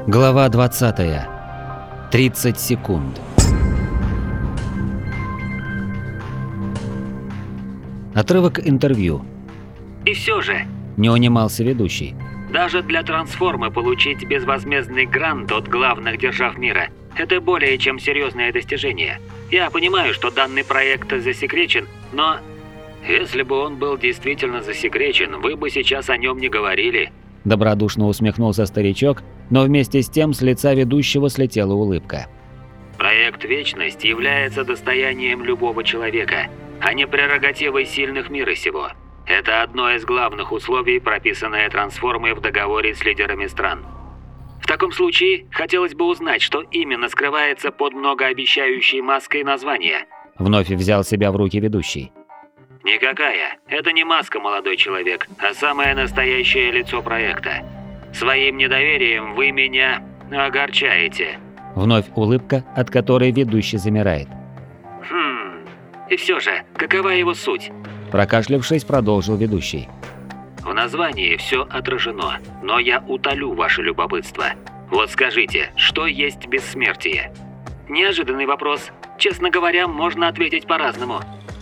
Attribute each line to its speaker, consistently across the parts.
Speaker 1: Глава 20. 30 секунд. Отрывок интервью.
Speaker 2: И все же,
Speaker 1: Не унимался ведущий.
Speaker 2: даже для трансформы получить безвозмездный грант от главных держав мира – это более чем серьезное достижение. Я понимаю, что данный проект засекречен, но если бы он был действительно засекречен, вы бы сейчас о нем не говорили.
Speaker 1: Добродушно усмехнулся старичок, но вместе с тем с лица ведущего слетела улыбка.
Speaker 2: Проект «Вечность» является достоянием любого человека, а не прерогативой сильных мира сего. Это одно из главных условий, прописанное трансформой в договоре с лидерами стран. В таком случае, хотелось бы узнать, что именно скрывается под многообещающей маской названия.
Speaker 1: Вновь взял себя в руки ведущий.
Speaker 2: Никакая. Это не маска, молодой человек, а самое настоящее лицо проекта. Своим недоверием вы меня огорчаете.
Speaker 1: Вновь улыбка, от которой ведущий замирает.
Speaker 2: И все же, какова его суть?
Speaker 1: Прокашлявшись, продолжил ведущий.
Speaker 2: В названии все отражено, но я утолю ваше любопытство. Вот скажите, что есть бессмертие? Неожиданный вопрос. Честно говоря, можно ответить по-разному.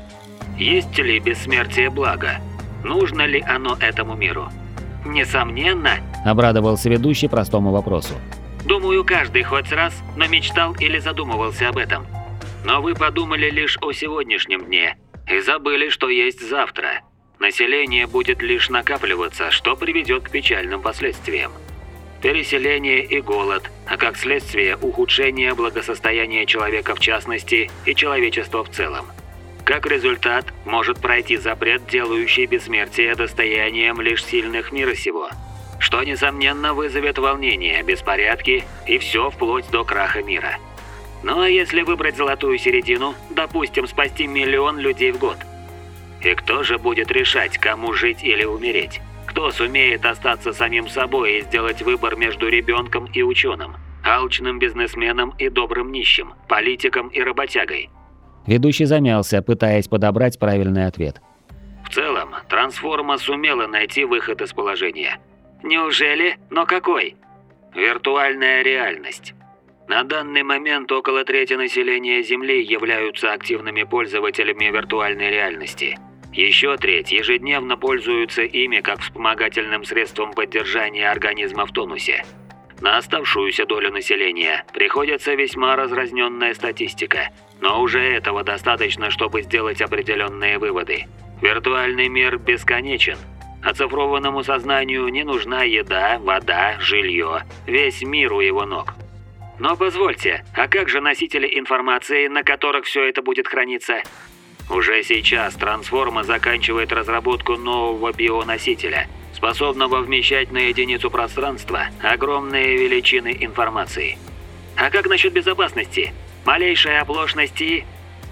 Speaker 2: Есть ли бессмертие благо? Нужно ли оно этому миру? Несомненно.
Speaker 1: Обрадовался ведущий простому вопросу.
Speaker 2: Думаю, каждый хоть раз, но мечтал или задумывался об этом. Но вы подумали лишь о сегодняшнем дне и забыли, что есть завтра. Население будет лишь накапливаться, что приведет к печальным последствиям. Переселение и голод, а как следствие ухудшение благосостояния человека в частности и человечества в целом. Как результат, может пройти запрет, делающий бессмертие достоянием лишь сильных мира сего, что, несомненно, вызовет волнение, беспорядки и все вплоть до краха мира. Ну а если выбрать золотую середину, допустим, спасти 1 миллион людей в год? И кто же будет решать, кому жить или умереть? Кто сумеет остаться самим собой и сделать выбор между ребенком и ученым, алчным бизнесменом и добрым нищим, политиком и работягой?
Speaker 1: Ведущий замялся, пытаясь подобрать правильный ответ.
Speaker 2: В целом, трансформа сумела найти выход из положения. Неужели? Но какой? Виртуальная реальность. На данный момент около трети населения Земли являются активными пользователями виртуальной реальности. Еще треть ежедневно пользуются ими как вспомогательным средством поддержания организма в тонусе. На оставшуюся долю населения приходится весьма разразненная статистика, но уже этого достаточно, чтобы сделать определенные выводы. Виртуальный мир бесконечен. Оцифрованному сознанию не нужна еда, вода, жилье. Весь мир у его ног. Но позвольте, а как же носители информации, на которых все это будет храниться? Уже сейчас трансформа заканчивает разработку нового бионосителя, способного вмещать на единицу пространства огромные величины информации. А как насчет безопасности? Малейшая оплошность и...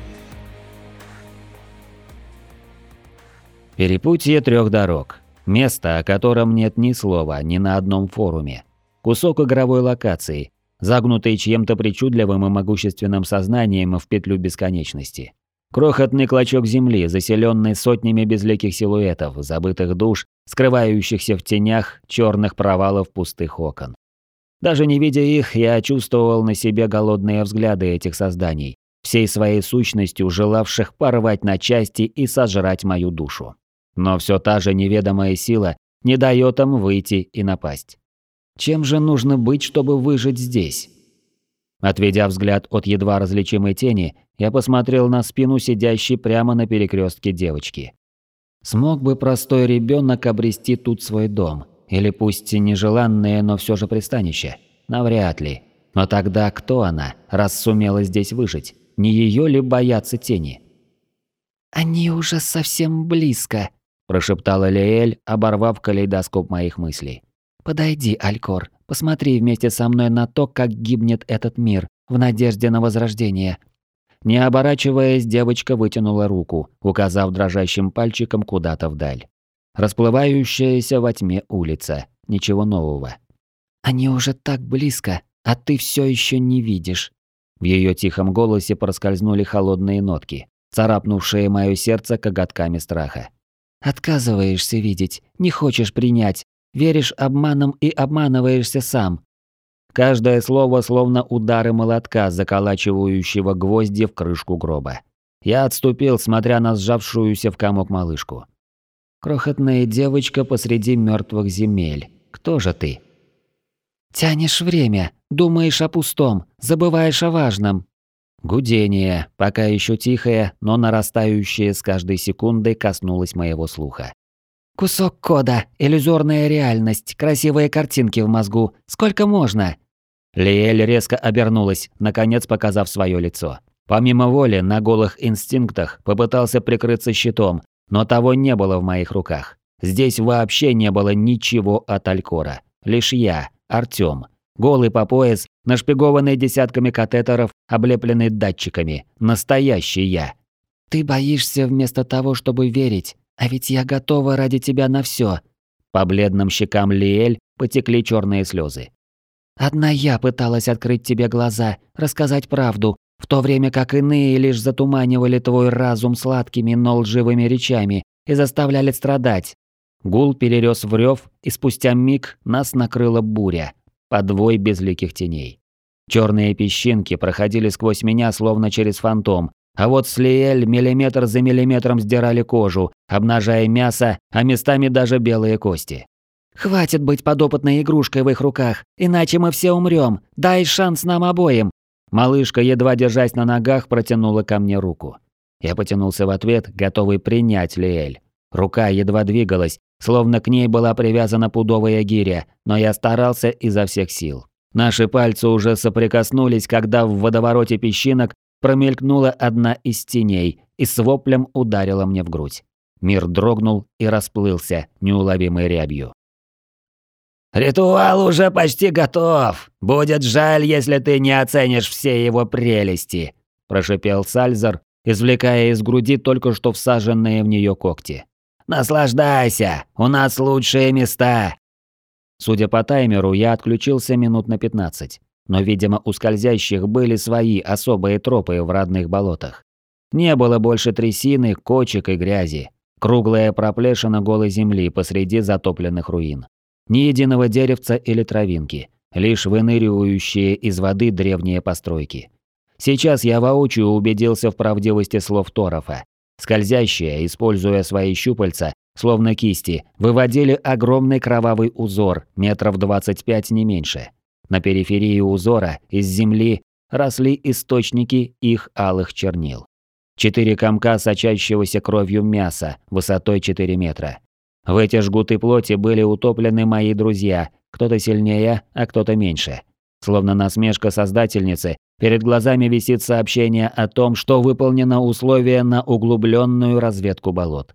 Speaker 1: Перепутье 3 дорог. Место, о котором нет ни слова ни на одном форуме. Кусок игровой локации, загнутый чьим-то причудливым и могущественным сознанием в петлю бесконечности. Крохотный клочок земли, заселенный сотнями безликих силуэтов, забытых душ, скрывающихся в тенях черных провалов пустых окон. Даже не видя их, я чувствовал на себе голодные взгляды этих созданий, всей своей сущностью желавших порвать на части и сожрать мою душу. Но все та же неведомая сила не дает им выйти и напасть. Чем же нужно быть, чтобы выжить здесь? Отведя взгляд от едва различимой тени, я посмотрел на спину сидящей прямо на перекрестке девочки. Смог бы простой ребенок обрести тут свой дом? Или пусть и нежеланное, но все же пристанище? Навряд ли. Но тогда кто она, раз сумела здесь выжить? Не ее ли боятся тени? «Они уже совсем близко», – прошептала Лиэль, оборвав калейдоскоп моих мыслей. «Подойди, Алькор, посмотри вместе со мной на то, как гибнет этот мир, в надежде на возрождение». Не оборачиваясь, девочка вытянула руку, указав дрожащим пальчиком куда-то вдаль. Расплывающаяся во тьме улица. Ничего нового. «Они уже так близко, а ты все еще не видишь». В ее тихом голосе проскользнули холодные нотки, царапнувшие мое сердце коготками страха. «Отказываешься видеть, не хочешь принять, веришь обманам и обманываешься сам. Каждое слово словно удары молотка, заколачивающего гвозди в крышку гроба. Я отступил, смотря на сжавшуюся в комок малышку. «Крохотная девочка посреди мертвых земель. Кто же ты?» «Тянешь время, думаешь о пустом, забываешь о важном». Гудение, пока еще тихое, но нарастающее с каждой секундой, коснулось моего слуха. «Кусок кода, иллюзорная реальность, красивые картинки в мозгу. Сколько можно?» Лиэль резко обернулась, наконец показав свое лицо. Помимо воли, на голых инстинктах попытался прикрыться щитом, но того не было в моих руках. Здесь вообще не было ничего от Алькора. Лишь я, Артём, голый по пояс, нашпигованный десятками катетеров, облепленный датчиками. Настоящий я. «Ты боишься вместо того, чтобы верить. А ведь я готова ради тебя на всё». По бледным щекам Лиэль потекли черные слезы. «Одна я пыталась открыть тебе глаза, рассказать правду, в то время как иные лишь затуманивали твой разум сладкими, но лживыми речами и заставляли страдать». Гул перерёс в рёв, и спустя миг нас накрыла буря, подвой безликих теней. Черные песчинки проходили сквозь меня, словно через фантом, а вот с Лиэль миллиметр за миллиметром сдирали кожу, обнажая мясо, а местами даже белые кости. «Хватит быть подопытной игрушкой в их руках, иначе мы все умрем. Дай шанс нам обоим». Малышка, едва держась на ногах, протянула ко мне руку. Я потянулся в ответ, готовый принять Лиэль. Рука едва двигалась, словно к ней была привязана пудовая гиря, но я старался изо всех сил. Наши пальцы уже соприкоснулись, когда в водовороте песчинок промелькнула одна из теней и с воплем ударила мне в грудь. Мир дрогнул и расплылся неуловимой рябью.
Speaker 2: «Ритуал уже почти готов. Будет жаль, если ты не оценишь все его прелести», – прошипел Сальзар, извлекая из груди только что всаженные в нее когти. «Наслаждайся, у нас лучшие места».
Speaker 1: Судя по таймеру, я отключился минут на 15, но, видимо, у скользящих были свои особые тропы в родных болотах. Не было больше трясины, кочек и грязи. Круглая проплешина голой земли посреди затопленных руин. Ни единого деревца или травинки, лишь выныривающие из воды древние постройки. Сейчас я воочию убедился в правдивости слов Торфа. Скользящие, используя свои щупальца, словно кисти, выводили огромный кровавый узор, метров 25 не меньше. На периферии узора из земли росли источники их алых чернил. 4 комка сочащегося кровью мяса высотой 4 метра. В эти жгуты плоти были утоплены мои друзья, кто-то сильнее, а кто-то меньше. Словно насмешка создательницы, перед глазами висит сообщение о том, что выполнено условие на углубленную разведку болот.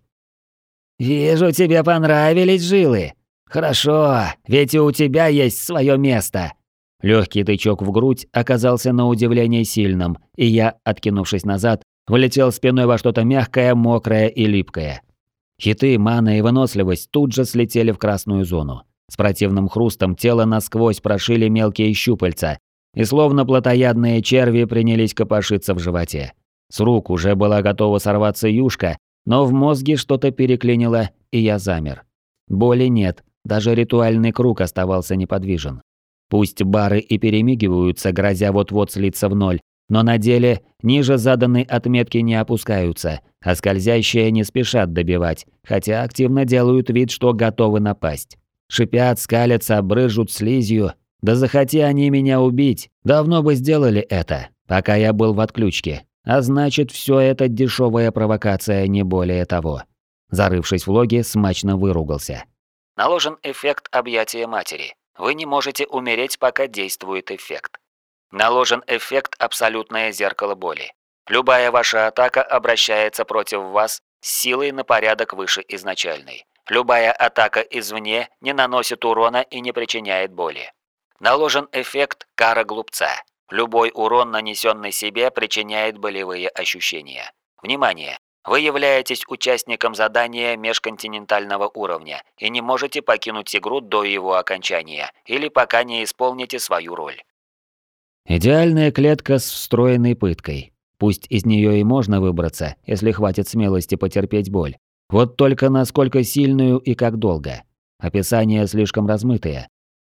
Speaker 2: «Вижу, тебе понравились жилы. Хорошо, ведь и у тебя есть свое место».
Speaker 1: Легкий тычок в грудь оказался на удивление сильным, и я, откинувшись назад, влетел спиной во что-то мягкое, мокрое и липкое. Хиты, мана и выносливость тут же слетели в красную зону. С противным хрустом тело насквозь прошили мелкие щупальца, и словно плотоядные черви принялись копошиться в животе. С рук уже была готова сорваться юшка, но в мозге что-то переклинило, и я замер. Боли нет, даже ритуальный круг оставался неподвижен. Пусть бары и перемигиваются, грозя вот-вот слиться в ноль, но на деле ниже заданной отметки не опускаются, а скользящие не спешат добивать, хотя активно делают вид, что готовы напасть. Шипят, скалятся, брызжут слизью. Да захоти они меня убить, давно бы сделали это, пока я был в отключке. А значит, все это дешевая провокация, не более того. Зарывшись в логи, смачно выругался. Наложен эффект объятия матери. Вы не можете умереть, пока действует эффект. Наложен эффект абсолютное зеркало боли. Любая ваша атака обращается против вас с силой на порядок выше изначальной. Любая атака извне не наносит урона и не причиняет боли. Наложен эффект кара глупца. Любой урон, нанесенный себе, причиняет болевые ощущения. Внимание! Вы являетесь участником задания межконтинентального уровня и не можете покинуть игру до его окончания или пока не исполните свою роль. Идеальная клетка с встроенной пыткой. Пусть из нее и можно выбраться, если хватит смелости потерпеть боль. Вот только насколько сильную и как долго. Описания слишком размытые.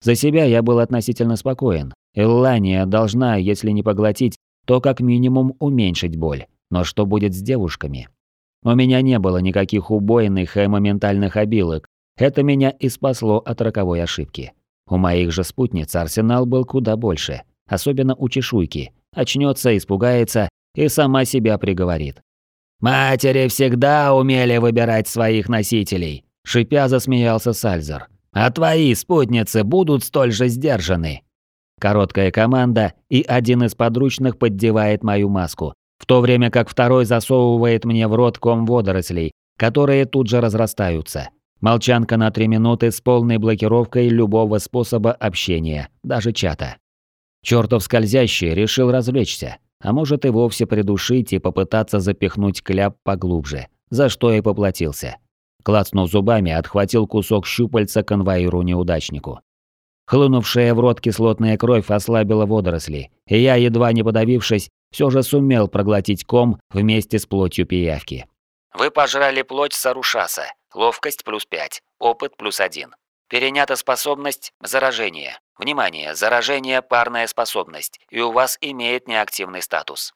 Speaker 1: За себя я был относительно спокоен. Иллания должна, если не поглотить, то как минимум уменьшить боль. Но что будет с девушками? У меня не было никаких убойных и моментальных обилок. Это меня и спасло от роковой ошибки. У моих же спутниц арсенал был куда больше. Особенно у чешуйки. Очнется, испугается и сама себя приговорит. «Матери всегда умели выбирать своих носителей», – шипя засмеялся Сальзар. «А твои спутницы будут столь же сдержаны». Короткая команда, и один из подручных поддевает мою маску, в то время как второй засовывает мне в рот ком водорослей, которые тут же разрастаются. Молчанка на 3 минуты с полной блокировкой любого способа общения, даже чата. Чёртов скользящий решил развлечься, а может и вовсе придушить и попытаться запихнуть кляп поглубже, за что и поплатился. Клацнув зубами, отхватил кусок щупальца конвоиру-неудачнику. Хлынувшая в рот кислотная кровь ослабила водоросли, и я, едва не подавившись, все же сумел проглотить ком вместе с плотью пиявки. Вы пожрали плоть Сарушаса. Ловкость +5, опыт +1. Перенята способность заражения. Внимание, заражение – парная способность, и у вас имеет неактивный статус.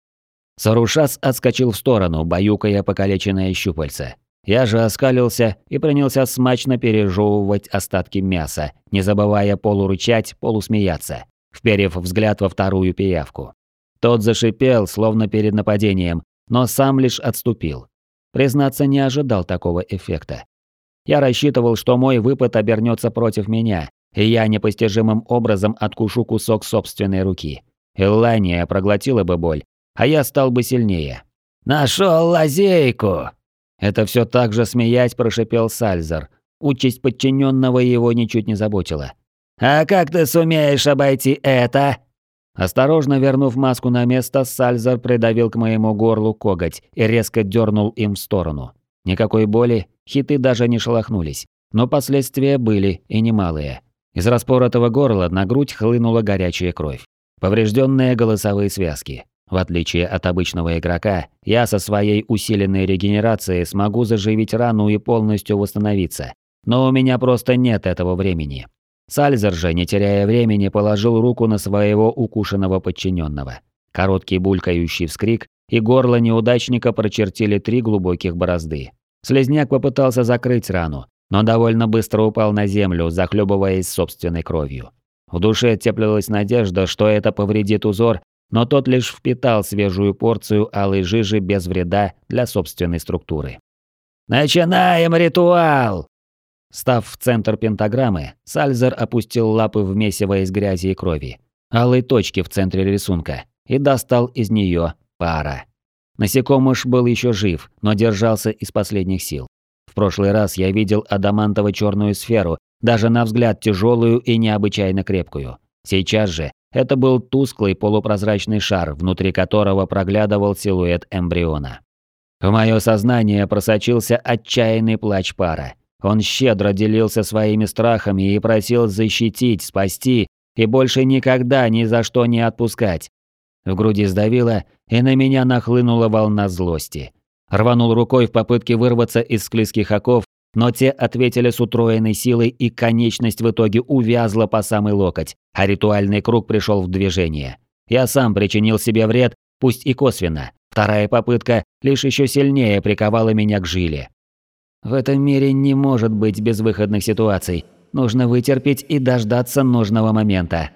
Speaker 1: Сарушас отскочил в сторону, баюкая покалеченное щупальце. Я же оскалился и принялся смачно пережевывать остатки мяса, не забывая полурычать, полусмеяться, вперев взгляд во вторую пиявку. Тот зашипел, словно перед нападением, но сам лишь отступил. Признаться, не ожидал такого эффекта. Я рассчитывал, что мой выпад обернется против меня, и я непостижимым образом откушу кусок собственной руки. Иллания проглотила бы боль, а я стал бы сильнее. «Нашел лазейку!» Это все так же смеясь прошипел Сальзар. Участь подчиненного его ничуть не заботила. «А как ты сумеешь обойти это?» Осторожно вернув маску на место, Сальзар придавил к моему горлу коготь и резко дернул им в сторону. Никакой боли, хиты даже не шелохнулись, но последствия были и немалые. Из распоротого горла на грудь хлынула горячая кровь. Поврежденные голосовые связки. В отличие от обычного игрока, я со своей усиленной регенерацией смогу заживить рану и полностью восстановиться. Но у меня просто нет этого времени. Сальзар же, не теряя времени, положил руку на своего укушенного подчиненного. Короткий булькающий вскрик, и горло неудачника прочертили 3 глубоких борозды. Слизняк попытался закрыть рану, но довольно быстро упал на землю, захлебываясь собственной кровью. В душе теплилась надежда, что это повредит узор, но тот лишь впитал свежую порцию алой жижи без вреда для собственной структуры. «Начинаем ритуал!» Став в центр пентаграммы, Сальзар опустил лапы в месиво из грязи и крови, алой точки в центре рисунка, и достал из нее пара. Насекомыш был еще жив, но держался из последних сил. В прошлый раз я видел адамантово-черную сферу, даже на взгляд тяжелую и необычайно крепкую. Сейчас же это был тусклый полупрозрачный шар, внутри которого проглядывал силуэт эмбриона. В мое сознание просочился отчаянный плач пара. Он щедро делился своими страхами и просил защитить, спасти и больше никогда ни за что не отпускать. В груди сдавило, и на меня нахлынула волна злости. Рванул рукой в попытке вырваться из склизких оков, но те ответили с утроенной силой, и конечность в итоге увязла по самый локоть, а ритуальный круг пришел в движение. Я сам причинил себе вред, пусть и косвенно. Вторая попытка лишь еще сильнее приковала меня к жиле. В этом мире не может быть безвыходных ситуаций. Нужно вытерпеть и дождаться нужного момента.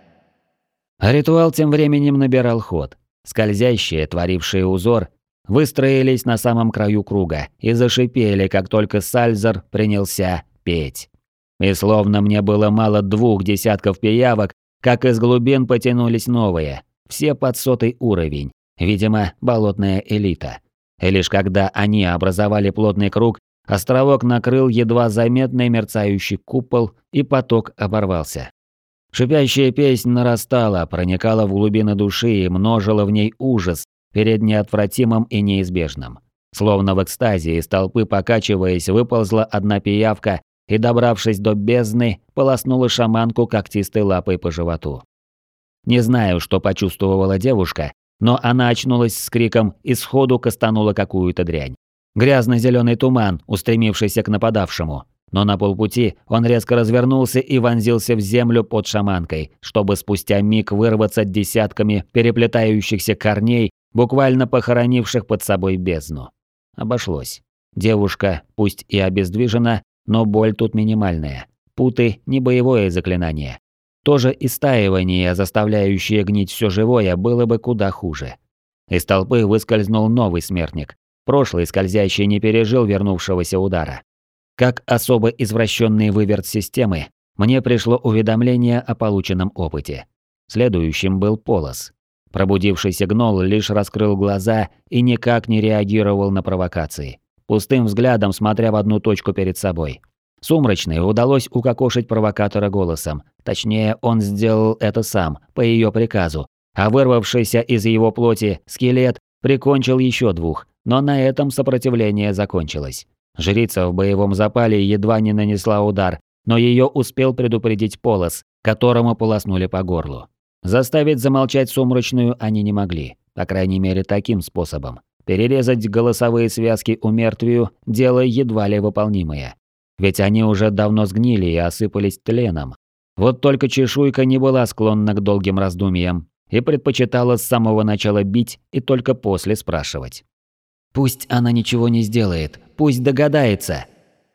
Speaker 1: А ритуал тем временем набирал ход. Скользящие, творившие узор, выстроились на самом краю круга и зашипели, как только Сальзар принялся петь. И словно мне было мало 2 десятков пиявок, как из глубин потянулись новые, все под 100-й уровень, видимо, болотная элита. И лишь когда они образовали плотный круг, островок накрыл едва заметный мерцающий купол, и поток оборвался. Шипящая песнь нарастала, проникала в глубины души и множила в ней ужас перед неотвратимым и неизбежным. Словно в экстазе из толпы, покачиваясь, выползла одна пиявка и, добравшись до бездны, полоснула шаманку когтистой лапой по животу. Не знаю, что почувствовала девушка, но она очнулась с криком и сходу кастанула какую-то дрянь. Грязно-зеленый туман, устремившийся к нападавшему. Но на полпути он резко развернулся и вонзился в землю под шаманкой, чтобы спустя миг вырваться десятками переплетающихся корней, буквально похоронивших под собой бездну. Обошлось. Девушка, пусть и обездвижена, но боль тут минимальная. Путы – не боевое заклинание. Тоже истаивание, заставляющее гнить все живое, было бы куда хуже. Из толпы выскользнул новый смертник. Прошлый скользящий не пережил вернувшегося удара. Как особо извращенный выверт системы, мне пришло уведомление о полученном опыте. Следующим был Полос. Пробудившийся гнол лишь раскрыл глаза и никак не реагировал на провокации, пустым взглядом смотря в одну точку перед собой. Сумрачной удалось укокошить провокатора голосом. Точнее, он сделал это сам, по ее приказу. А вырвавшийся из его плоти скелет прикончил еще двух, но на этом сопротивление закончилось. Жрица в боевом запале едва не нанесла удар, но ее успел предупредить Полос, которому полоснули по горлу. Заставить замолчать Сумрачную они не могли, по крайней мере таким способом. Перерезать голосовые связки у мертвию – дело едва ли выполнимое. Ведь они уже давно сгнили и осыпались тленом. Вот только чешуйка не была склонна к долгим раздумьям и предпочитала с самого начала бить и только после спрашивать. «Пусть она ничего не сделает, пусть догадается».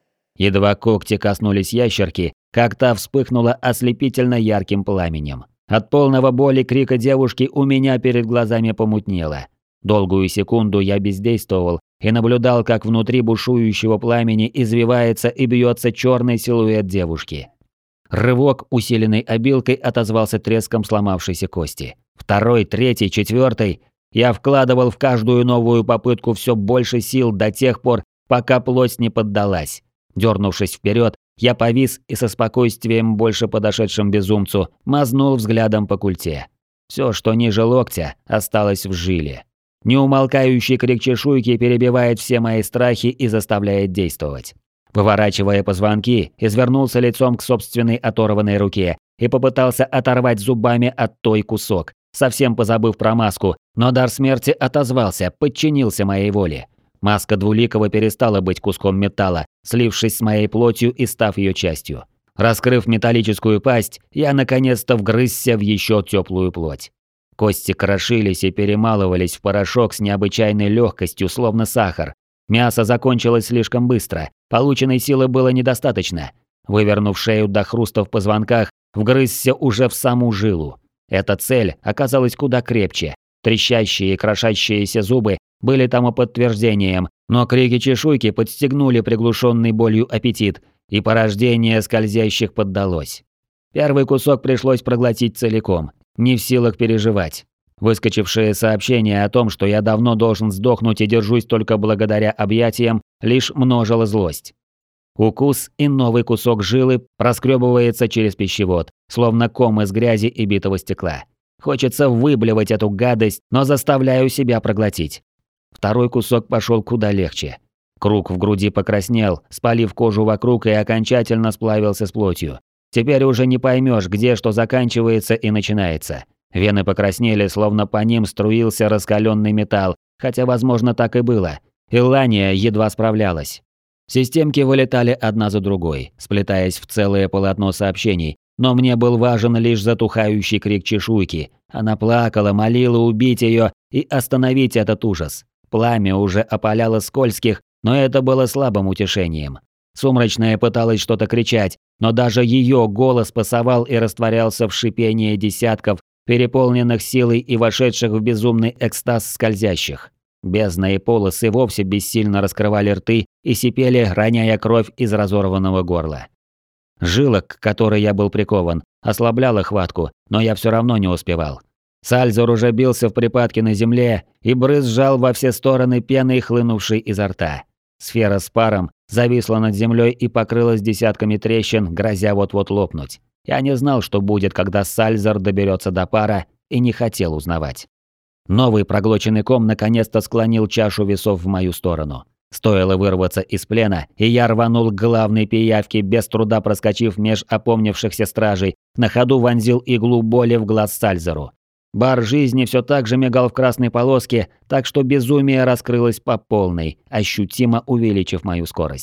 Speaker 1: Едва когти коснулись ящерки, как та вспыхнула ослепительно ярким пламенем. От полного боли крика девушки у меня перед глазами помутнело. Долгую секунду я бездействовал и наблюдал, как внутри бушующего пламени извивается и бьется черный силуэт девушки. Рывок, усиленный обилкой, отозвался треском сломавшейся кости. Второй, третий, четвертый. Я вкладывал в каждую новую попытку все больше сил до тех пор, пока плоть не поддалась. Дернувшись вперед, я повис и со спокойствием, больше подошедшим безумцу, мазнул взглядом по культе. Все, что ниже локтя, осталось в жиле. Неумолкающий крик чешуйки перебивает все мои страхи и заставляет действовать. Выворачивая позвонки, извернулся лицом к собственной оторванной руке и попытался оторвать зубами от той кусок, совсем позабыв про маску, но дар смерти отозвался, подчинился моей воле. Маска Двуликого перестала быть куском металла, слившись с моей плотью и став ее частью. Раскрыв металлическую пасть, я наконец-то вгрызся в еще теплую плоть. Кости крошились и перемалывались в порошок с необычайной легкостью, словно сахар. Мясо закончилось слишком быстро, полученной силы было недостаточно. Вывернув шею до хруста в позвонках, вгрызся уже в саму жилу. Эта цель оказалась куда крепче. Трещащие и крошащиеся зубы были тому подтверждением, но крики чешуйки подстегнули приглушенный болью аппетит, и порождение скользящих поддалось. Первый кусок пришлось проглотить целиком, не в силах переживать. Выскочившее сообщение о том, что я давно должен сдохнуть и держусь только благодаря объятиям, лишь множило злость. Укус и новый кусок жилы проскребывается через пищевод, словно ком из грязи и битого стекла. Хочется выблевать эту гадость, но заставляю себя проглотить. Второй кусок пошел куда легче. Круг в груди покраснел, спалив кожу вокруг и окончательно сплавился с плотью. Теперь уже не поймешь, где что заканчивается и начинается. Вены покраснели, словно по ним струился раскаленный металл, хотя, возможно, так и было. Иллания едва справлялась. Системки вылетали одна за другой, сплетаясь в целое полотно сообщений, но мне был важен лишь затухающий крик чешуйки. Она плакала, молила убить ее и остановить этот ужас. Пламя уже опаляло скользких, но это было слабым утешением. Сумрачная пыталась что-то кричать, но даже ее голос пасовал и растворялся в шипении десятков, переполненных силой и вошедших в безумный экстаз скользящих. Бездна и Полос и вовсе бессильно раскрывали рты и сипели, роняя кровь из разорванного горла. Жила, к которой я был прикован, ослабляла хватку, но я все равно не успевал. Сальзор уже бился в припадке на земле и брызжал во все стороны пеной, хлынувшей изо рта. Сфера с паром зависла над землей и покрылась десятками трещин, грозя вот-вот лопнуть. Я не знал, что будет, когда Сальзор доберется до пара, и не хотел узнавать. Новый проглоченный ком наконец-то склонил чашу весов в мою сторону. Стоило вырваться из плена, и я рванул к главной пиявке, без труда проскочив меж опомнившихся стражей, на ходу вонзил иглу боли в глаз Сальзору. Бар жизни все так же мигал в красной полоске, так что безумие раскрылось по полной, ощутимо увеличив мою скорость.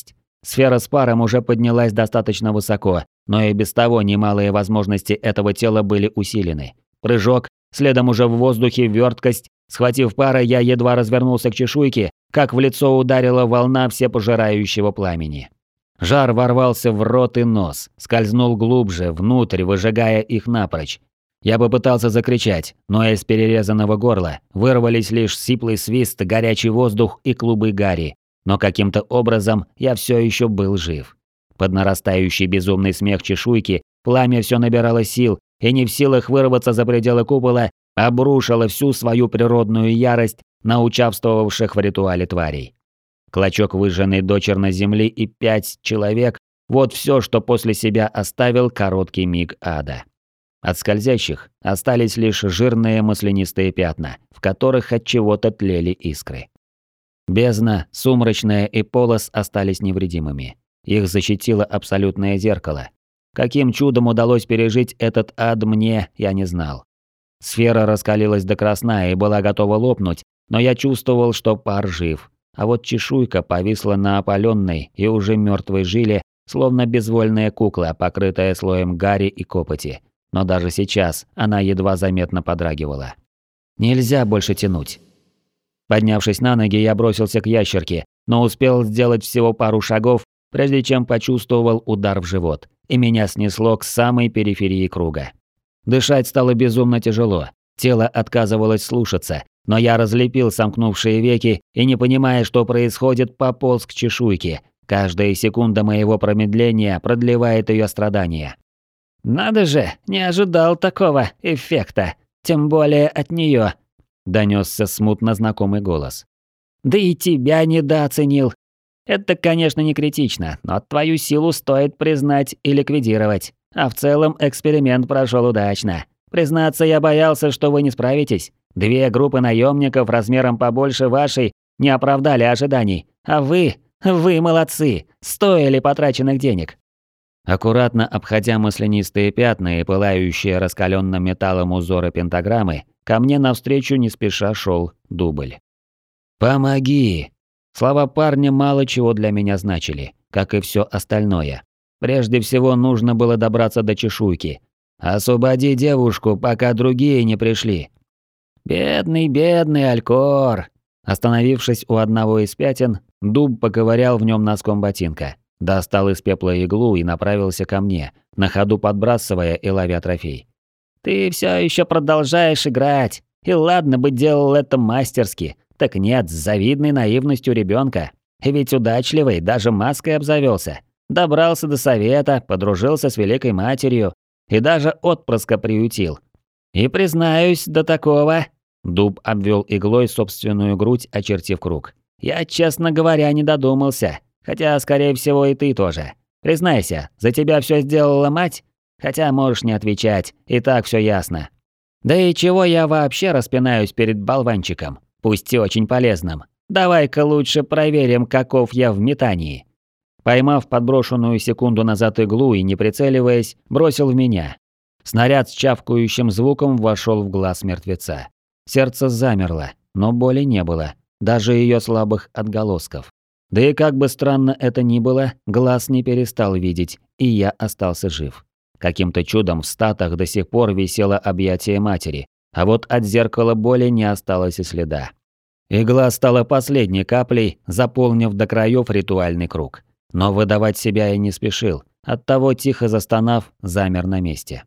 Speaker 1: Сфера с паром уже поднялась достаточно высоко, но и без того немалые возможности этого тела были усилены. Прыжок, следом уже в воздухе верткость. Схватив пара, я едва развернулся к чешуйке, как в лицо ударила волна всепожирающего пламени. Жар ворвался в рот и нос, скользнул глубже, внутрь, выжигая их напрочь. Я попытался закричать, но из перерезанного горла вырвались лишь сиплый свист, горячий воздух и клубы гари. Но каким-то образом я все еще был жив. Под нарастающий безумный смех чешуйки пламя все набирало сил и не в силах вырваться за пределы купола, обрушило всю свою природную ярость на участвовавших в ритуале тварей. Клочок выжженной дочерной земли и 5 человек – вот все, что после себя оставил короткий миг ада. От скользящих остались лишь жирные маслянистые пятна, в которых от чего-то тлели искры. Бездна, сумрачная и полос остались невредимыми. Их защитило абсолютное зеркало. Каким чудом удалось пережить этот ад мне, я не знал. Сфера раскалилась до красна и была готова лопнуть, но я чувствовал, что пар жив. А вот чешуйка повисла на опаленной и уже мертвой жиле, словно безвольная кукла, покрытая слоем гари и копоти. Но даже сейчас она едва заметно подрагивала. Нельзя больше тянуть. Поднявшись на ноги, я бросился к ящерке, но успел сделать всего пару шагов, прежде чем почувствовал удар в живот, и меня снесло к самой периферии круга. Дышать стало безумно тяжело, тело отказывалось слушаться, но я разлепил сомкнувшие веки и, не понимая, что происходит, пополз к чешуйке. Каждая секунда моего промедления продлевает ее страдания. «Надо же, не ожидал такого эффекта, тем более от нее», – донесся смутно знакомый голос. «Да и тебя недооценил. Это, конечно, не критично, но твою силу стоит признать и ликвидировать. А в целом эксперимент прошел удачно. Признаться, я боялся, что вы не справитесь. 2 группы наемников размером побольше вашей не оправдали ожиданий. А вы молодцы, стоили потраченных денег». Аккуратно обходя маслянистые пятна и пылающие раскаленным металлом узоры пентаграммы, ко мне навстречу не спеша шел Дубль. «Помоги!» Слова парня мало чего для меня значили, как и все остальное. Прежде всего нужно было добраться до чешуйки. «Освободи девушку, пока другие не пришли». «Бедный Алькор!» Остановившись у одного из пятен, Дуб поковырял в нем носком ботинка. Достал из пепла иглу и направился ко мне, на ходу подбрасывая и ловя трофей. «Ты все еще продолжаешь играть. И ладно бы делал это мастерски. Так нет, с завидной наивностью ребенка. И ведь удачливый, даже маской обзавелся. Добрался до совета, подружился с Великой Матерью и даже отпрыска приютил. И признаюсь, до такого...» Дуб обвел иглой собственную грудь, очертив круг. «Я, честно говоря, не додумался. Хотя, скорее всего, и ты тоже. Признайся, за тебя все сделала мать? Хотя можешь не отвечать, и так все ясно. Да и чего я вообще распинаюсь перед болванчиком, пусть и очень полезным. Давай-ка лучше проверим, каков я в метании». Поймав подброшенную секунду назад иглу и не прицеливаясь, бросил в меня. Снаряд с чавкающим звуком вошел в глаз мертвеца. Сердце замерло, но боли не было, даже ее слабых отголосков. Да и как бы странно это ни было, глаз не перестал видеть, и я остался жив. Каким-то чудом в статах до сих пор висело объятие матери, а вот от зеркала боли не осталось и следа. Игла стала последней каплей, заполнив до краев ритуальный круг. Но выдавать себя я не спешил, оттого, тихо застонав, замер на месте.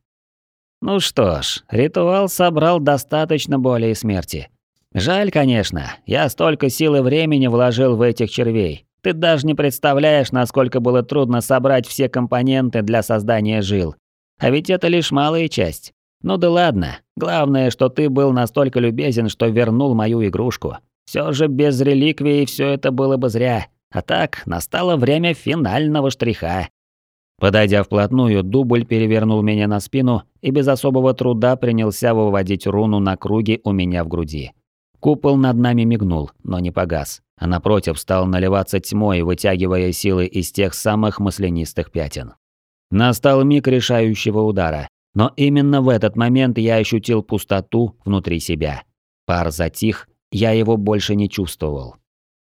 Speaker 1: Ну что ж, ритуал собрал достаточно боли и смерти. Жаль, конечно, я столько сил и времени вложил в этих червей. Ты даже не представляешь, насколько было трудно собрать все компоненты для создания жил. А ведь это лишь малая часть. Ну да ладно, главное, что ты был настолько любезен, что вернул мою игрушку. Все же без реликвии все это было бы зря. А так, настало время финального штриха. Подойдя вплотную, Дубль перевернул меня на спину и без особого труда принялся выводить руну на круге у меня в груди. Купол над нами мигнул, но не погас, а напротив стал наливаться тьмой, вытягивая силы из тех самых маслянистых пятен. Настал миг решающего удара, но именно в этот момент я ощутил пустоту внутри себя. Пар затих, я его больше не чувствовал.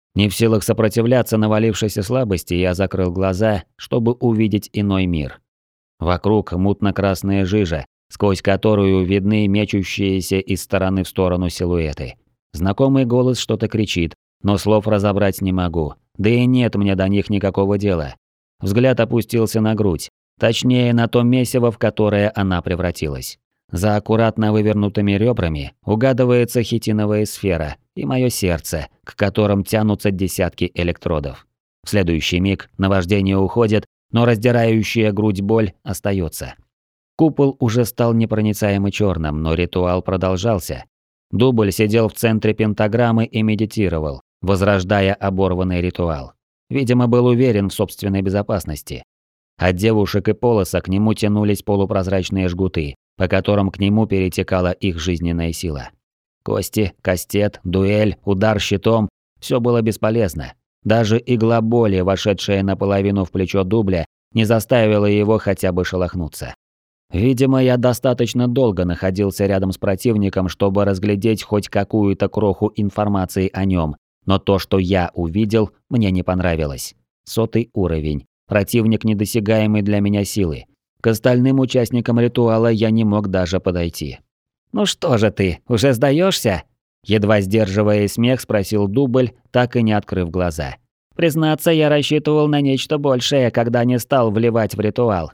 Speaker 1: Не в силах сопротивляться навалившейся слабости, я закрыл глаза, чтобы увидеть иной мир. Вокруг мутно-красная жижа, сквозь которую видны мечущиеся из стороны в сторону силуэты. Знакомый голос что-то кричит, но слов разобрать не могу, да и нет мне до них никакого дела. Взгляд опустился на грудь, точнее на то месиво, в которое она превратилась. За аккуратно вывернутыми ребрами угадывается хитиновая сфера и мое сердце, к которым тянутся десятки электродов. В следующий миг наваждение уходит, но раздирающая грудь боль остается. Купол уже стал непроницаемо черным, но ритуал продолжался. Дубль сидел в центре пентаграммы и медитировал, возрождая оборванный ритуал. Видимо, был уверен в собственной безопасности. От девушек и полоса к нему тянулись полупрозрачные жгуты, по которым к нему перетекала их жизненная сила. Кости, кастет, дуэль, удар щитом – все было бесполезно. Даже игла боли, вошедшая наполовину в плечо дубля, не заставила его хотя бы шелохнуться. Видимо, я достаточно долго находился рядом с противником, чтобы разглядеть хоть какую-то кроху информации о нем, но то, что я увидел, мне не понравилось. 100-й уровень. Противник недосягаемый для меня силы. К остальным участникам ритуала я не мог даже подойти. «Ну что же ты, уже сдаешься? Едва сдерживая смех, спросил дубль, так и не открыв глаза. «Признаться, я рассчитывал на нечто большее, когда не стал вливать в ритуал.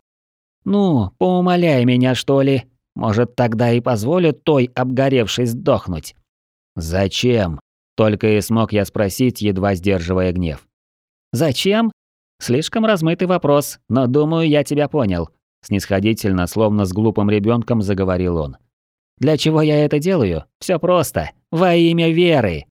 Speaker 1: Ну, поумоляй меня, что ли. Может, тогда и позволят той обгоревшей сдохнуть?» «Зачем?» – только и смог я спросить, едва сдерживая гнев. «Зачем? Слишком размытый вопрос, но думаю, я тебя понял», – снисходительно, словно с глупым ребенком заговорил он. «Для чего я это делаю? Все просто. Во имя веры.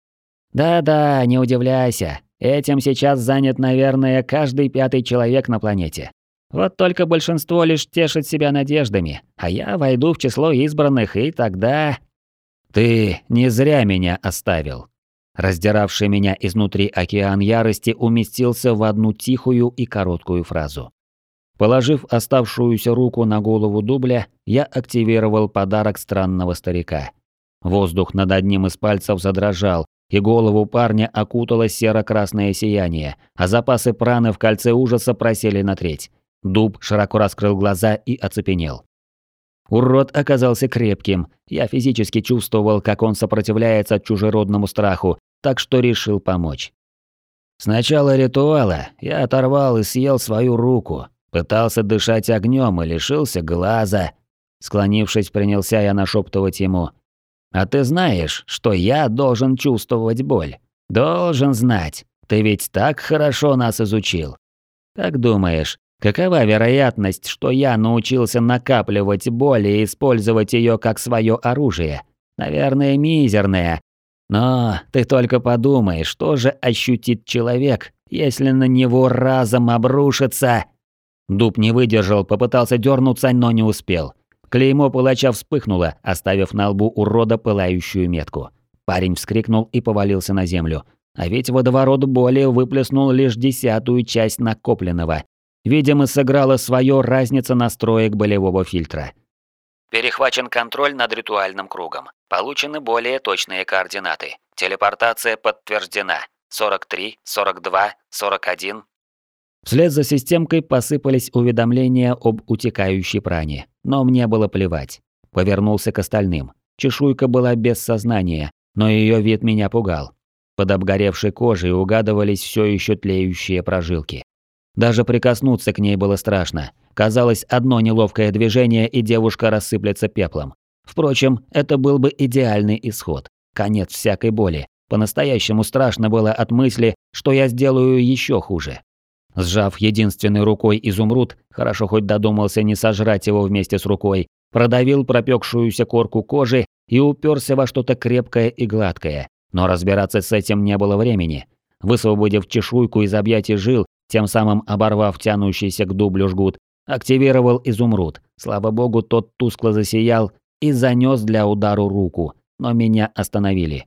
Speaker 1: Да-да, не удивляйся. Этим сейчас занят, наверное, каждый 5-й человек на планете. Вот только большинство лишь тешит себя надеждами, а я войду в число избранных, и тогда...» «Ты не зря меня оставил». Раздиравший меня изнутри океан ярости уместился в одну тихую и короткую фразу. Положив оставшуюся руку на голову дубля, я активировал подарок странного старика. Воздух над одним из пальцев задрожал, и голову парня окутало серо-красное сияние, а запасы праны в кольце ужаса просели на треть. Дуб широко раскрыл глаза и оцепенел. Урод оказался крепким, я физически чувствовал, как он сопротивляется чужеродному страху, так что решил помочь. С начала ритуала я оторвал и съел свою руку. Пытался дышать огнем и лишился глаза. Склонившись, принялся я нашептывать ему. «А ты знаешь, что я должен чувствовать боль? Должен знать. Ты ведь так хорошо нас изучил. Как думаешь, какова вероятность, что я научился накапливать боль и использовать ее как свое оружие? Наверное, мизерная. Но ты только подумай, что же ощутит человек, если на него разом обрушится...» Дуб не выдержал, попытался дернуться, но не успел. Клеймо палача вспыхнуло, оставив на лбу урода пылающую метку. Парень вскрикнул и повалился на землю. А ведь водоворот боли выплеснул лишь 10-ую часть накопленного. Видимо, сыграла свое разница настроек болевого фильтра. Перехвачен контроль над ритуальным кругом. Получены более точные координаты. Телепортация подтверждена. 43, 42, 41. Вслед за системкой посыпались уведомления об утекающей пране, но мне было плевать. Повернулся к остальным. Чешуйка была без сознания, но ее вид меня пугал. Под обгоревшей кожей угадывались все еще тлеющие прожилки. Даже прикоснуться к ней было страшно. Казалось, одно неловкое движение, и девушка рассыплется пеплом. Впрочем, это был бы идеальный исход. Конец всякой боли. По-настоящему страшно было от мысли, что я сделаю еще хуже. Сжав единственной рукой изумруд, хорошо хоть додумался не сожрать его вместе с рукой, продавил пропекшуюся корку кожи и уперся во что-то крепкое и гладкое. Но разбираться с этим не было времени. Высвободив чешуйку из объятий жил, тем самым оборвав тянущийся к дублю жгут, активировал изумруд. Слава богу, тот тускло засиял и занёс для удару руку, но меня остановили.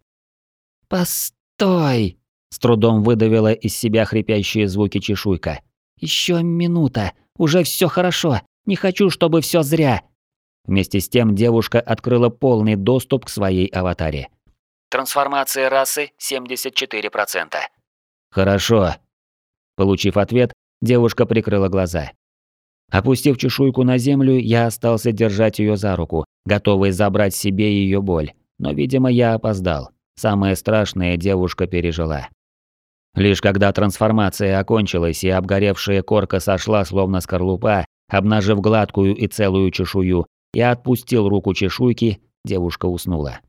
Speaker 1: «Постой!» — с трудом выдавила из себя хрипящие звуки чешуйка. «Ещё минута, уже всё хорошо, не хочу, чтобы всё зря!» Вместе с тем девушка открыла полный доступ к своей аватаре. Трансформация расы 74%. «Хорошо». Получив ответ, девушка прикрыла глаза. Опустив чешуйку на землю, я остался держать ее за руку, готовый забрать себе ее боль. Но, видимо, я опоздал. Самое страшное девушка пережила. Лишь когда трансформация окончилась и обгоревшая корка сошла словно скорлупа, обнажив гладкую и целую чешую, я отпустил руку чешуйки, девушка уснула.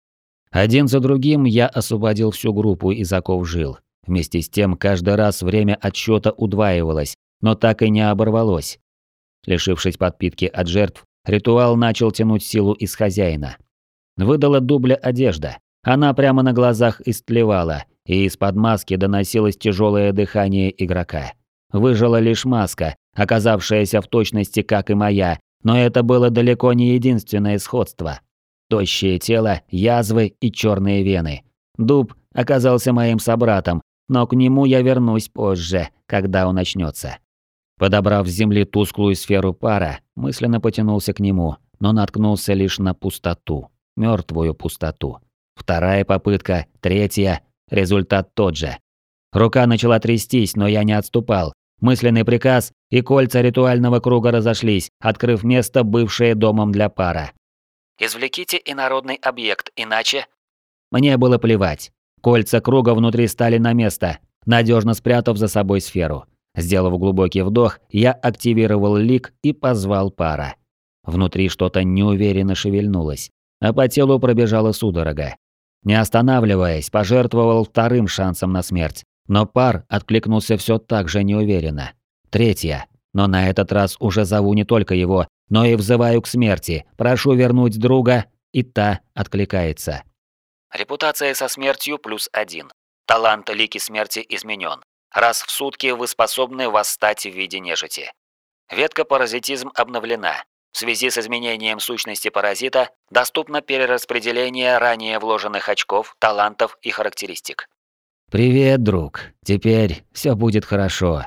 Speaker 1: Один за другим я освободил всю группу из оков жил. Вместе с тем, каждый раз время отсчета удваивалось, но так и не оборвалось. Лишившись подпитки от жертв, ритуал начал тянуть силу из хозяина. Выдала дубля одежда. Она прямо на глазах истлевала, и из-под маски доносилось тяжелое дыхание игрока. Выжила лишь маска, оказавшаяся в точности как и моя, но это было далеко не единственное сходство. Тощее тело, язвы и черные вены. Дуб оказался моим собратом, но к нему я вернусь позже, когда он начнется. Подобрав с земли тусклую сферу пара, мысленно потянулся к нему, но наткнулся лишь на пустоту. Мертвую пустоту. Вторая попытка, третья. Результат тот же. Рука начала трястись, но я не отступал. Мысленный приказ, и кольца ритуального круга разошлись, открыв место, бывшее домом для пара. «Извлеките инородный объект, иначе...» Мне было плевать. Кольца круга внутри стали на место, надежно спрятав за собой сферу. Сделав глубокий вдох, я активировал лик и позвал пара. Внутри что-то неуверенно шевельнулось, а по телу пробежала судорога. Не останавливаясь, пожертвовал вторым шансом на смерть, но пар откликнулся все так же неуверенно. Третья, но на этот раз уже зову не только его, но и взываю к смерти, прошу вернуть друга, и та откликается. Репутация со смертью +1. Талант лики смерти изменен. Раз в сутки вы способны восстать в виде нежити. Ветка паразитизм обновлена. В связи с изменением сущности паразита доступно перераспределение ранее вложенных очков, талантов и характеристик. «Привет, друг. Теперь все будет хорошо».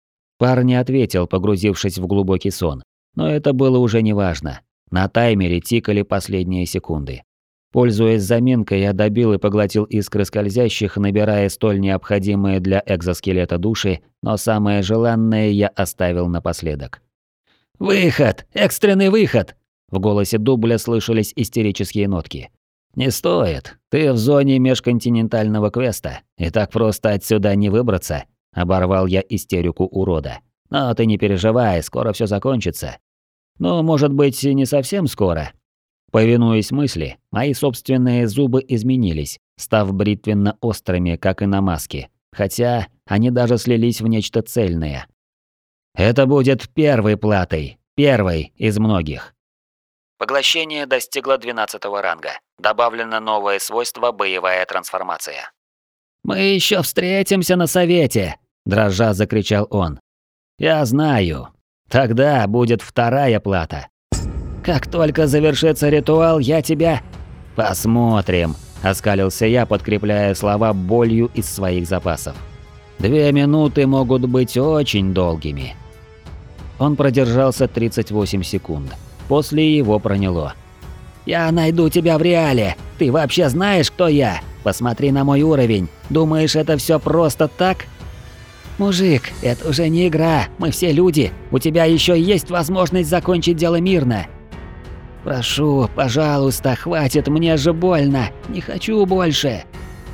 Speaker 1: Пар не ответил, погрузившись в глубокий сон. Но это было уже неважно. На таймере тикали последние секунды. Пользуясь заминкой, я добил и поглотил искры скользящих, набирая столь необходимые для экзоскелета души, но самое желанное я оставил напоследок. «Выход! Экстренный выход!» В голосе дубля слышались истерические нотки. «Не стоит. Ты в зоне межконтинентального квеста, и так просто отсюда не выбраться», — оборвал я истерику урода. «Но ты не переживай, скоро все закончится». «Ну, может быть, не совсем скоро». Повинуясь мысли, мои собственные зубы изменились, став бритвенно-острыми, как и на маске, хотя они даже слились в нечто цельное. Это будет первой платой, первой из многих. Поглощение достигло 12-го ранга. Добавлено новое свойство «Боевая трансформация». «Мы еще встретимся на совете!» – дрожа закричал он. «Я знаю. Тогда будет вторая плата. Как только завершится ритуал, я тебя...» «Посмотрим», – оскалился я, подкрепляя слова болью из своих запасов. 2 минуты могут быть очень долгими. Он продержался 38 секунд. После его проняло. «Я найду тебя в реале. Ты вообще знаешь, кто я? Посмотри на мой уровень. Думаешь, это все просто так?» «Мужик, это уже не игра. Мы все люди. У тебя еще есть возможность закончить дело мирно. Прошу, пожалуйста, хватит, мне же больно. Не хочу больше».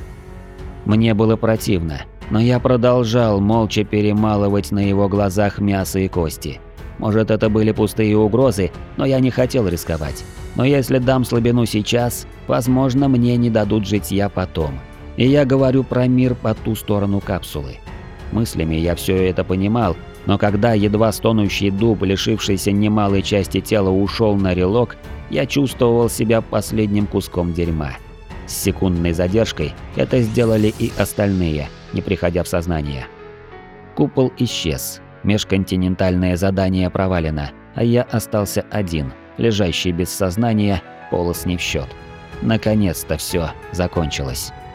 Speaker 1: Мне было противно, но я продолжал молча перемалывать на его глазах мясо и кости. Может, это были пустые угрозы, но я не хотел рисковать. Но если дам слабину сейчас, возможно, мне не дадут житья потом. И я говорю про мир по ту сторону капсулы. Мыслями я все это понимал, но когда едва стонущий дуб, лишившийся немалой части тела, ушел на релок, я чувствовал себя последним куском дерьма. С секундной задержкой это сделали и остальные, не приходя в сознание. Купол исчез, межконтинентальное задание провалено, а я остался один, лежащий без сознания, полос не в счет. Наконец-то все закончилось.